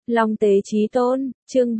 Long Tế Chí Tôn, chương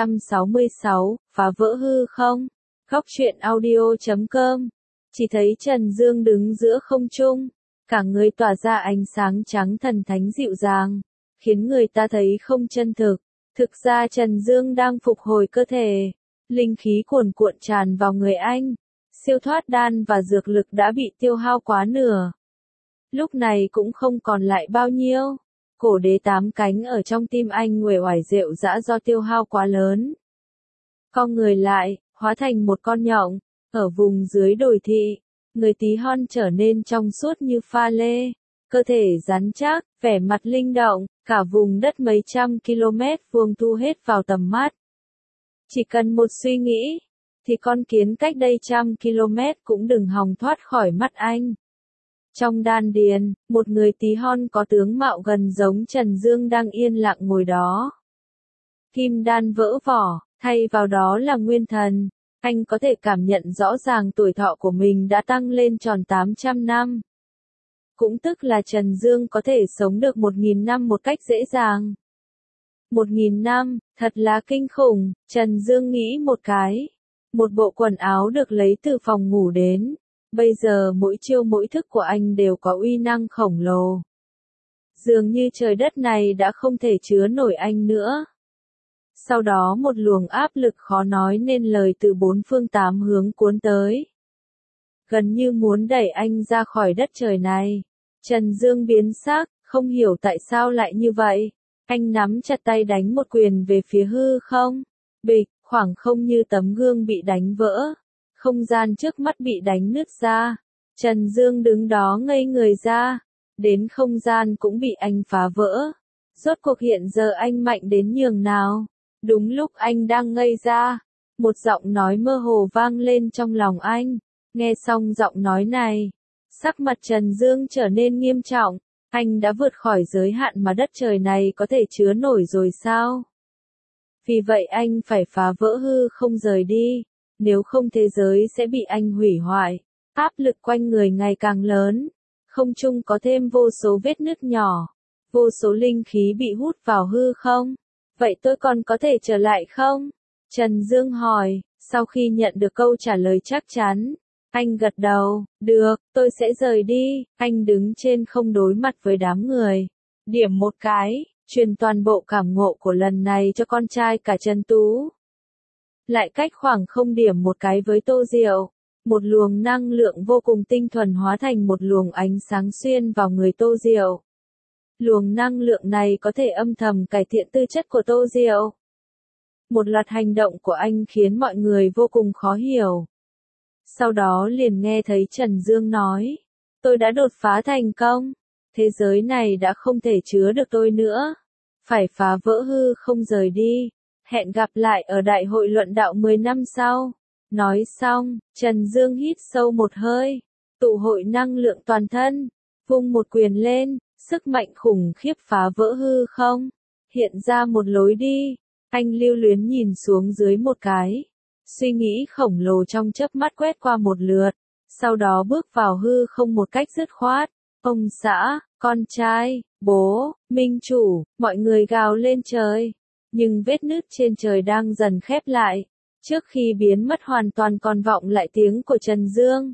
366, phá vỡ hư không? Góc truyện audio.com. Chỉ thấy Trần Dương đứng giữa không trung, cả người tỏa ra ánh sáng trắng thần thánh dịu dàng, khiến người ta thấy không chân thực. Thực ra Trần Dương đang phục hồi cơ thể, linh khí cuồn cuộn tràn vào người anh, siêu thoát đan và dược lực đã bị tiêu hao quá nửa. Lúc này cũng không còn lại bao nhiêu. Cổ đế 8 cánh ở trong tim anh uể oải rệu rã do tiêu hao quá lớn. Cong người lại, hóa thành một con nhộng, ở vùng dưới đồi thị, người tí hon trở nên trong suốt như pha lê, cơ thể rắn chắc, vẻ mặt linh động, cả vùng đất mấy trăm km vuông thu hết vào tầm mắt. Chỉ cần một suy nghĩ, thì con kiến cách đây 100 km cũng đừng hòng thoát khỏi mắt anh. Trong đan điền, một người tí hon có tướng mạo gần giống Trần Dương đang yên lặng ngồi đó. Kim đan vỡ vỏ, thay vào đó là nguyên thần. Anh có thể cảm nhận rõ ràng tuổi thọ của mình đã tăng lên tròn 800 năm. Cũng tức là Trần Dương có thể sống được 1.000 năm một cách dễ dàng. 1.000 năm, thật là kinh khủng, Trần Dương nghĩ một cái. Một bộ quần áo được lấy từ phòng ngủ đến. Bây giờ mỗi chiêu mỗi thức của anh đều có uy năng khổng lồ. Dường như trời đất này đã không thể chứa nổi anh nữa. Sau đó một luồng áp lực khó nói nên lời từ bốn phương tám hướng cuốn tới. Gần như muốn đẩy anh ra khỏi đất trời này. Trần Dương biến sắc, không hiểu tại sao lại như vậy. Anh nắm chặt tay đánh một quyền về phía hư không. Bịch, khoảng không như tấm gương bị đánh vỡ. Không gian trước mắt bị đánh nứt ra. Trần Dương đứng đó ngây người ra. Đến không gian cũng bị anh phá vỡ. Rốt cuộc hiện giờ anh mạnh đến nhường nào. Đúng lúc anh đang ngây ra, một giọng nói mơ hồ vang lên trong lòng anh. Nghe xong giọng nói này, sắc mặt Trần Dương trở nên nghiêm trọng. Anh đã vượt khỏi giới hạn mà đất trời này có thể chứa nổi rồi sao? Vì vậy anh phải phá vỡ hư không rời đi. Nếu không thế giới sẽ bị anh hủy hoại. Áp lực quanh người ngày càng lớn. Không trung có thêm vô số vết nứt nhỏ. Vô số linh khí bị hút vào hư không. Vậy tôi còn có thể trở lại không? Trần Dương hỏi, sau khi nhận được câu trả lời chắc chắn. Anh gật đầu, được, tôi sẽ rời đi. Anh đứng trên không đối mặt với đám người. Điểm một cái, truyền toàn bộ cảm ngộ của lần này cho con trai cả Trần Tú. Lại cách khoảng không điểm một cái với Tô Diệu. Một luồng năng lượng vô cùng tinh thuần hóa thành một luồng ánh sáng xuyên vào người Tô Diệu. Luồng năng lượng này có thể âm thầm cải thiện tư chất của Tô Diệu. Một loạt hành động của anh khiến mọi người vô cùng khó hiểu. Sau đó liền nghe thấy Trần Dương nói, tôi đã đột phá thành công. Thế giới này đã không thể chứa được tôi nữa. Phải phá vỡ hư không rời đi. Hẹn gặp lại ở đại hội luận đạo 10 năm sau. Nói xong, Trần Dương hít sâu một hơi. Tụ hội năng lượng toàn thân. Vung một quyền lên. Sức mạnh khủng khiếp phá vỡ hư không, hiện ra một lối đi. Anh lưu luyến nhìn xuống dưới một cái. Suy nghĩ khổng lồ trong chớp mắt quét qua một lượt. Sau đó bước vào hư không một cách dứt khoát. Ông xã, con trai, bố, minh chủ, mọi người gào lên trời. Nhưng vết nứt trên trời đang dần khép lại. Trước khi biến mất hoàn toàn còn vọng lại tiếng của Trần Dương.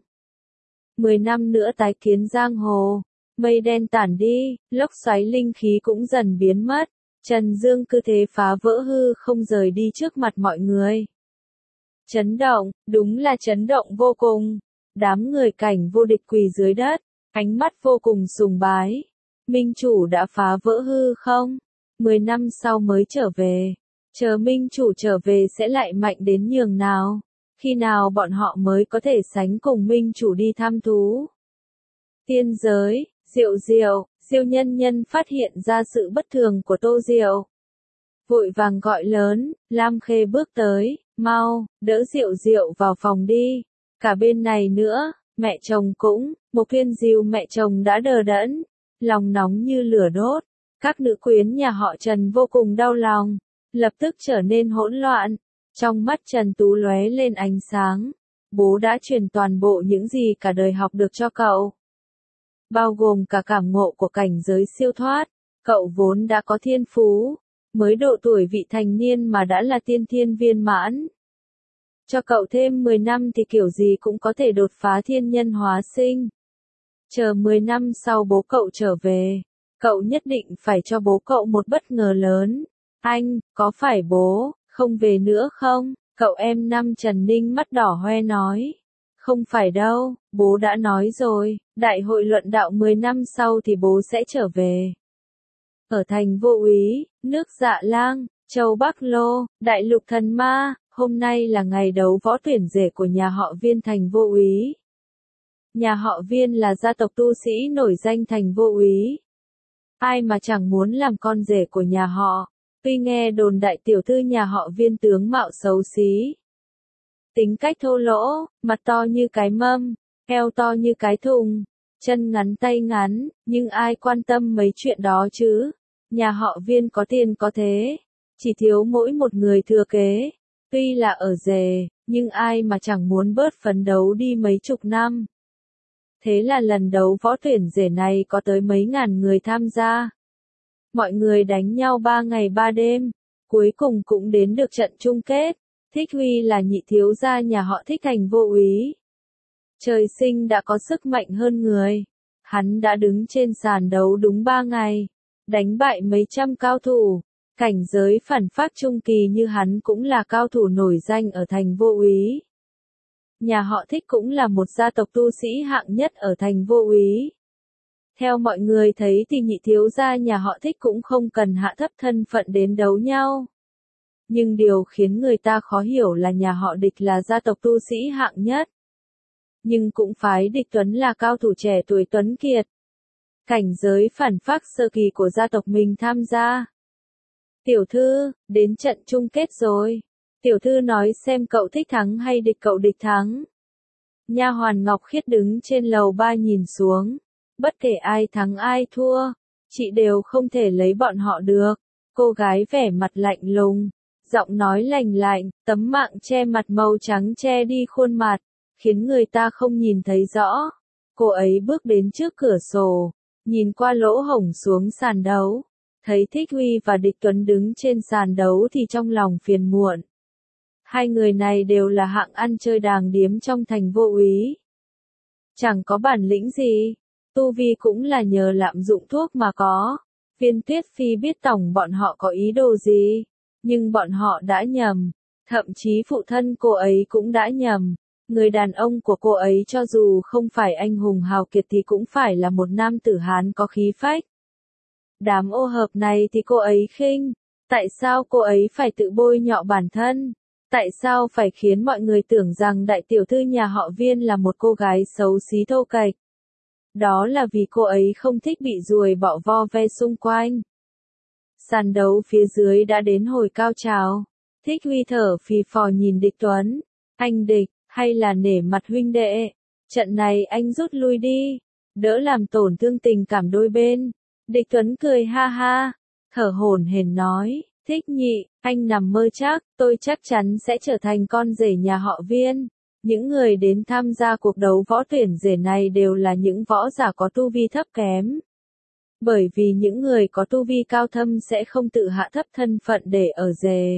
10 năm nữa tái kiến giang hồ. Mây đen tản đi, lốc xoáy linh khí cũng dần biến mất. Trần Dương cứ thế phá vỡ hư không rời đi trước mặt mọi người. Chấn động, đúng là chấn động vô cùng. Đám người cảnh vô địch quỳ dưới đất, ánh mắt vô cùng sùng bái. Minh chủ đã phá vỡ hư không? 10 năm sau mới trở về. Chờ minh chủ trở về sẽ lại mạnh đến nhường nào? Khi nào bọn họ mới có thể sánh cùng minh chủ đi thăm thú? Tiên giới. Diệu Diệu, Diêu Nhân Nhân phát hiện ra sự bất thường của Tô Diệu. Vội vàng gọi lớn, Lam Khê bước tới, mau, đỡ Diệu Diệu vào phòng đi. Cả bên này nữa, mẹ chồng cũng, Mộc Thiên Diêu mẹ chồng đã đờ đẫn, lòng nóng như lửa đốt. Các nữ quyến nhà họ Trần vô cùng đau lòng, lập tức trở nên hỗn loạn. Trong mắt Trần Tú lóe lên ánh sáng. Bố đã truyền toàn bộ những gì cả đời học được cho cậu. Bao gồm cả cảm ngộ của cảnh giới siêu thoát. Cậu vốn đã có thiên phú, mới độ tuổi vị thành niên mà đã là tiên thiên viên mãn. Cho cậu thêm 10 năm thì kiểu gì cũng có thể đột phá thiên nhân hóa sinh. Chờ 10 năm sau bố cậu trở về, cậu nhất định phải cho bố cậu một bất ngờ lớn. Anh, có phải bố không về nữa không? Cậu em năm Trần Ninh mắt đỏ hoe nói. Không phải đâu, bố đã nói rồi, đại hội luận đạo 10 năm sau thì bố sẽ trở về. Ở thành Vô Úy, nước Dạ Lang, châu Bắc Lô, đại lục thần ma, hôm nay là ngày đấu võ tuyển rể của nhà họ Viên thành Vô Úy. Nhà họ Viên là gia tộc tu sĩ nổi danh thành Vô Úy. Ai mà chẳng muốn làm con rể của nhà họ, tuy nghe đồn đại tiểu thư nhà họ Viên tướng mạo xấu xí. Tính cách thô lỗ, mặt to như cái mâm, eo to như cái thùng, chân ngắn tay ngắn, nhưng ai quan tâm mấy chuyện đó chứ. Nhà họ Viên có tiền có thế, chỉ thiếu mỗi một người thừa kế. Tuy là ở rể, nhưng ai mà chẳng muốn bớt phấn đấu đi mấy chục năm. Thế là lần đấu võ tuyển rể này có tới mấy ngàn người tham gia. Mọi người đánh nhau 3 ngày 3 đêm, cuối cùng cũng đến được trận chung kết. Thích Huy là nhị thiếu gia nhà họ Thích thành Vô Úy. Trời sinh đã có sức mạnh hơn người. Hắn đã đứng trên sàn đấu đúng 3 ngày, đánh bại mấy trăm cao thủ. Cảnh giới phản phát trung kỳ như hắn cũng là cao thủ nổi danh ở thành Vô Úy. Nhà họ Thích cũng là một gia tộc tu sĩ hạng nhất ở thành Vô Úy. Theo mọi người thấy thì nhị thiếu gia nhà họ Thích cũng không cần hạ thấp thân phận đến đấu nhau. Nhưng điều khiến người ta khó hiểu là nhà họ Địch là gia tộc tu sĩ hạng nhất. Nhưng cũng phái Địch Tuấn là cao thủ trẻ tuổi tuấn kiệt. Cảnh giới phản phác sơ kỳ của gia tộc mình tham gia. Tiểu thư, đến trận chung kết rồi. Tiểu thư nói xem cậu thích thắng hay địch cậu địch thắng. Nha hoàn Ngọc Khiết đứng trên lầu 3 nhìn xuống. Bất kể ai thắng ai thua, chị đều không thể lấy bọn họ được. Cô gái vẻ mặt lạnh lùng, giọng nói lành lạnh, tấm mạng che mặt màu trắng che đi khuôn mặt, khiến người ta không nhìn thấy rõ. Cô ấy bước đến trước cửa sổ, nhìn qua lỗ hổng xuống sàn đấu. Thấy Thích Huy và Địch Tuấn đứng trên sàn đấu thì trong lòng phiền muộn. Hai người này đều là hạng ăn chơi đàng điếm trong thành Vô Úy. Chẳng có bản lĩnh gì, tu vi cũng là nhờ lạm dụng thuốc mà có. Viên Tuyết Phi biết tổng bọn họ có ý đồ gì, nhưng bọn họ đã nhầm. Thậm chí phụ thân cô ấy cũng đã nhầm. Người đàn ông của cô ấy cho dù không phải anh hùng hào kiệt thì cũng phải là một nam tử Hán có khí phách. Đám ô hợp này thì cô ấy khinh. Tại sao cô ấy phải tự bôi nhọ bản thân? Tại sao phải khiến mọi người tưởng rằng đại tiểu thư nhà họ Viên là một cô gái xấu xí thô kệch? Đó là vì cô ấy không thích bị ruồi bọ vo ve xung quanh. Sàn đấu phía dưới đã đến hồi cao trào. Thích Huy thở phì phò nhìn Địch Tuấn. Anh Địch, hay là nể mặt huynh đệ? Trận này anh rút lui đi. Đỡ làm tổn thương tình cảm đôi bên. Địch Tuấn cười ha ha. Thở hổn hển nói. Thích nhị, anh nằm mơ chắc, tôi chắc chắn sẽ trở thành con rể nhà họ Viên. Những người đến tham gia cuộc đấu võ tuyển rể này đều là những võ giả có tu vi thấp kém. Bởi vì những người có tu vi cao thâm sẽ không tự hạ thấp thân phận để ở rể.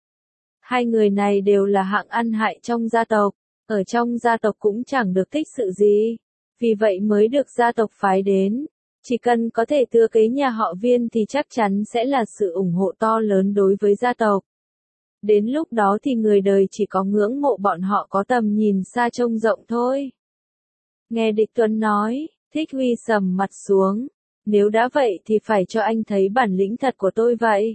Hai người này đều là hạng ăn hại trong gia tộc, ở trong gia tộc cũng chẳng được thích sự gì. Vì vậy mới được gia tộc phái đến. Chỉ cần có thể thừa kế nhà họ Viên thì chắc chắn sẽ là sự ủng hộ to lớn đối với gia tộc. Đến lúc đó thì người đời chỉ có ngưỡng mộ bọn họ có tầm nhìn xa trông rộng thôi. Nghe Địch Tuấn nói, Thích Huy sầm mặt xuống. Nếu đã vậy thì phải cho anh thấy bản lĩnh thật của tôi vậy.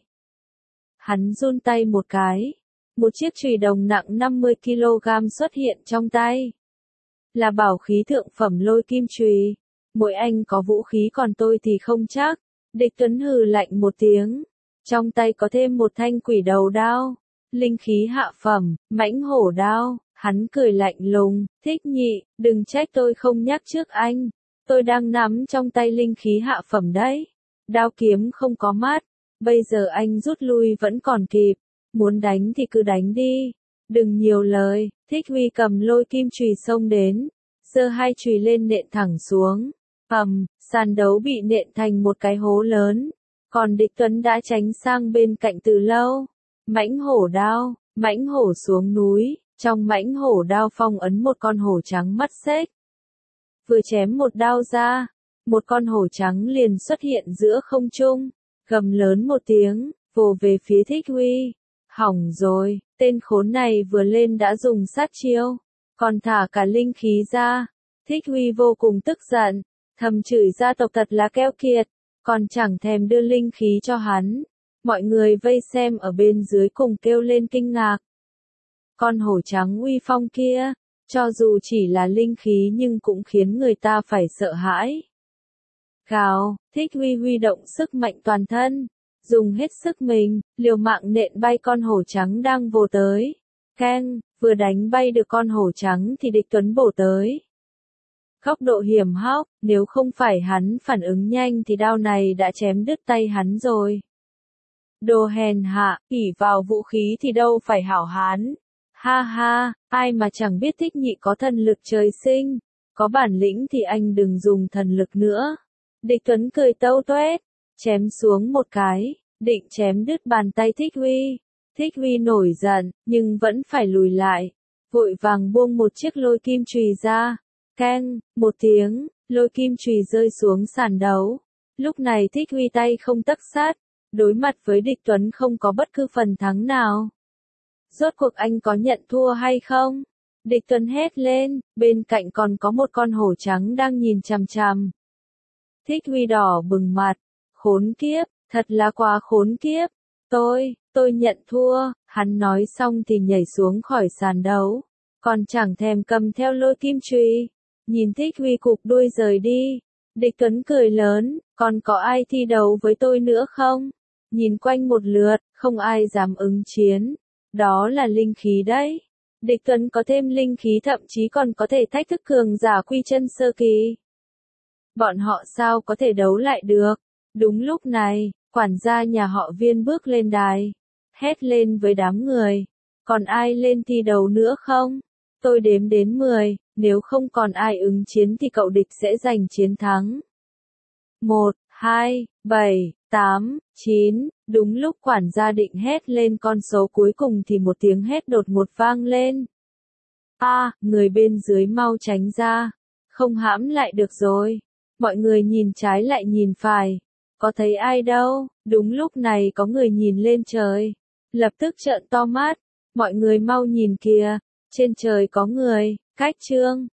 Hắn run tay một cái. Một chiếc chùy đồng nặng 50 kg xuất hiện trong tay. Là bảo khí thượng phẩm lôi kim chùy. Mỗi anh có vũ khí còn tôi thì không chắc. Địch Tuấn hừ lạnh một tiếng. Trong tay có thêm một thanh quỷ đầu đao. Linh khí hạ phẩm, mãnh hổ đao. Hắn cười lạnh lùng. Thích nhị, đừng trách tôi không nhắc trước anh. Tôi đang nắm trong tay linh khí hạ phẩm đấy. Đao kiếm không có mắt. Bây giờ anh rút lui vẫn còn kịp. Muốn đánh thì cứ đánh đi. Đừng nhiều lời. Thích Huy cầm lôi kim chùy xông đến. Giơ hai chùy lên nện thẳng xuống. Sàn đấu bị nện thành một cái hố lớn. Còn địch Tuấn đã tránh sang bên cạnh từ lâu. Mãnh hổ đao, mãnh hổ xuống núi, trong mãnh hổ đao phong ấn một con hổ trắng mắt xếch. Vừa chém một đao ra, một con hổ trắng liền xuất hiện giữa không trung, gầm lớn một tiếng, vồ về phía Thích Huy. Hỏng rồi, tên khốn này vừa lên đã dùng sát chiêu, còn thả cả linh khí ra. Thích Huy vô cùng tức giận, thầm chửi gia tộc thật là keo kiệt, còn chẳng thèm đưa linh khí cho hắn. Mọi người vây xem ở bên dưới cùng kêu lên kinh ngạc. Con hổ trắng uy phong kia, cho dù chỉ là linh khí nhưng cũng khiến người ta phải sợ hãi. Gào, Thích Huy huy động sức mạnh toàn thân, dùng hết sức mình, liều mạng nện bay con hổ trắng đang vồ tới. Keng, vừa đánh bay được con hổ trắng thì địch Tuấn bổ tới. Góc độ hiểm hóc, nếu không phải hắn phản ứng nhanh thì đao này đã chém đứt tay hắn rồi. Đồ hèn hạ, ỷ vào vũ khí thì đâu phải hảo hán. Ha ha, ai mà chẳng biết Thích Nhị có thần lực trời sinh, có bản lĩnh thì anh đừng dùng thần lực nữa. Địch Tuấn cười tâu tuét, chém xuống một cái, định chém đứt bàn tay Thích Huy. Thích Huy nổi giận, nhưng vẫn phải lùi lại, vội vàng buông một chiếc lôi kim chùy ra. Keng, một tiếng, lôi kim chùy rơi xuống sàn đấu. Lúc này Thích Huy tay không tấc sắt, đối mặt với địch Tuấn không có bất cứ phần thắng nào. Rốt cuộc anh có nhận thua hay không? Địch Tuấn hét lên, bên cạnh còn có một con hổ trắng đang nhìn chằm chằm. Thích Huy đỏ bừng mặt, khốn kiếp, thật là quá khốn kiếp. Tôi nhận thua, hắn nói xong thì nhảy xuống khỏi sàn đấu, còn chẳng thèm cầm theo lôi kim chùy. Nhìn Thích Huy cụp đuôi rời đi, địch Tuấn cười lớn, còn có ai thi đấu với tôi nữa không? Nhìn quanh một lượt, không ai dám ứng chiến. Đó là linh khí đấy. Địch Tuấn có thêm linh khí thậm chí còn có thể thách thức cường giả quy chân sơ kỳ. Bọn họ sao có thể đấu lại được? Đúng lúc này, quản gia nhà họ Viên bước lên đài, hét lên với đám người. Còn ai lên thi đấu nữa không? Tôi đếm đến 10, nếu không còn ai ứng chiến thì cậu địch sẽ giành chiến thắng. 1, 2, 7, 8, 9, đúng lúc quản gia định hét lên con số cuối cùng thì một tiếng hét đột ngột vang lên. Người bên dưới mau tránh ra, không hãm lại được rồi. Mọi người nhìn trái lại nhìn phải, có thấy ai đâu, đúng lúc này có người nhìn lên trời, lập tức trợn to mắt, mọi người mau nhìn kìa, trên trời có người, cách chương.